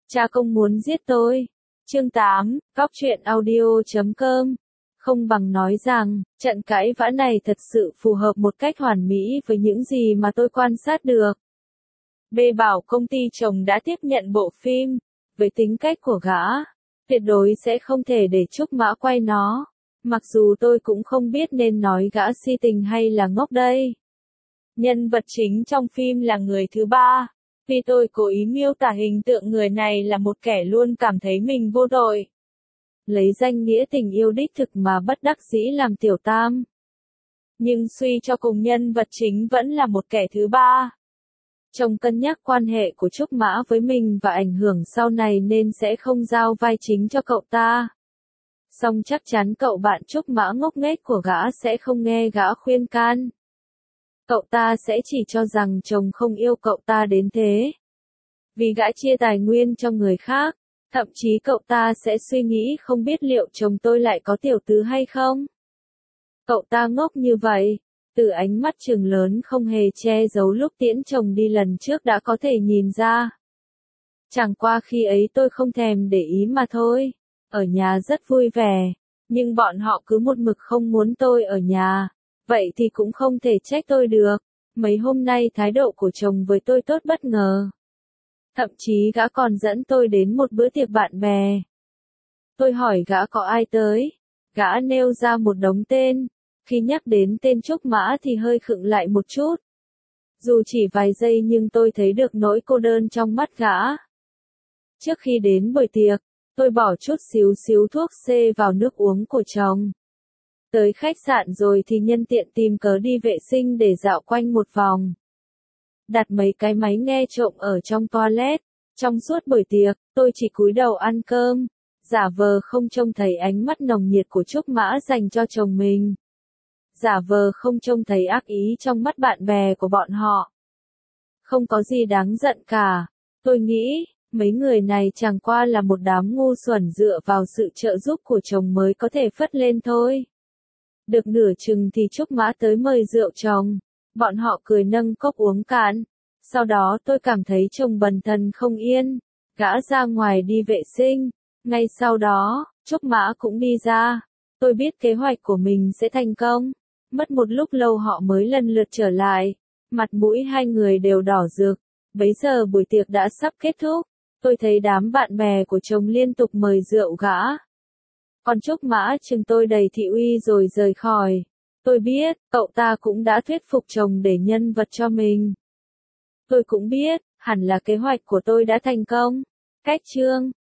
Cha công muốn giết tôi. Chương 8, Cóc truyện audio.com. Không bằng nói rằng, trận cãi vã này thật sự phù hợp một cách hoàn mỹ với những gì mà tôi quan sát được. B bảo công ty chồng đã tiếp nhận bộ phim, với tính cách của gã, tuyệt đối sẽ không thể để Trúc Mã quay nó. Mặc dù tôi cũng không biết nên nói gã si tình hay là ngốc đây. Nhân vật chính trong phim là người thứ ba. Vì tôi cố ý miêu tả hình tượng người này là một kẻ luôn cảm thấy mình vô tội. Lấy danh nghĩa tình yêu đích thực mà bất đắc dĩ làm tiểu tam. Nhưng suy cho cùng nhân vật chính vẫn là một kẻ thứ ba. Chồng cân nhắc quan hệ của Trúc Mã với mình và ảnh hưởng sau này nên sẽ không giao vai chính cho cậu ta. Song chắc chắn cậu bạn Trúc Mã ngốc nghếch của gã sẽ không nghe gã khuyên can. Cậu ta sẽ chỉ cho rằng chồng không yêu cậu ta đến thế. Vì gã chia tài nguyên cho người khác, thậm chí cậu ta sẽ suy nghĩ không biết liệu chồng tôi lại có tiểu tứ hay không. Cậu ta ngốc như vậy, từ ánh mắt trừng lớn không hề che giấu lúc tiễn chồng đi lần trước đã có thể nhìn ra. Chẳng qua khi ấy tôi không thèm để ý mà thôi, ở nhà rất vui vẻ, nhưng bọn họ cứ một mực không muốn tôi ở nhà. Vậy thì cũng không thể trách tôi được. Mấy hôm nay thái độ của chồng với tôi tốt bất ngờ. Thậm chí gã còn dẫn tôi đến một bữa tiệc bạn bè. Tôi hỏi gã có ai tới. Gã nêu ra một đống tên. Khi nhắc đến tên Trúc Mã thì hơi khựng lại một chút. Dù chỉ vài giây nhưng tôi thấy được nỗi cô đơn trong mắt gã. Trước khi đến buổi tiệc, tôi bỏ chút xíu thuốc C vào nước uống của chồng. Tới khách sạn rồi thì nhân tiện tìm cớ đi vệ sinh để dạo quanh một vòng. Đặt mấy cái máy nghe trộm ở trong toilet. Trong suốt buổi tiệc, tôi chỉ cúi đầu ăn cơm, giả vờ không trông thấy ánh mắt nồng nhiệt của Trúc Mã dành cho chồng mình. Giả vờ không trông thấy ác ý trong mắt bạn bè của bọn họ. Không có gì đáng giận cả. Tôi nghĩ, mấy người này chẳng qua là một đám ngu xuẩn dựa vào sự trợ giúp của chồng mới có thể phất lên thôi. Được nửa chừng thì Trúc Mã tới mời rượu chồng. Bọn họ cười nâng cốc uống cạn. Sau đó tôi cảm thấy chồng bần thần không yên. Gã ra ngoài đi vệ sinh. Ngay sau đó, Trúc Mã cũng đi ra. Tôi biết kế hoạch của mình sẽ thành công. Mất một lúc lâu họ mới lần lượt trở lại. Mặt mũi hai người đều đỏ rực. Bấy giờ buổi tiệc đã sắp kết thúc. Tôi thấy đám bạn bè của chồng liên tục mời rượu gã. Còn Trúc Mã chừng tôi đầy thị uy rồi rời khỏi. Tôi biết, cậu ta cũng đã thuyết phục chồng để nhân vật cho mình. Tôi cũng biết, hẳn là kế hoạch của tôi đã thành công. Cách chương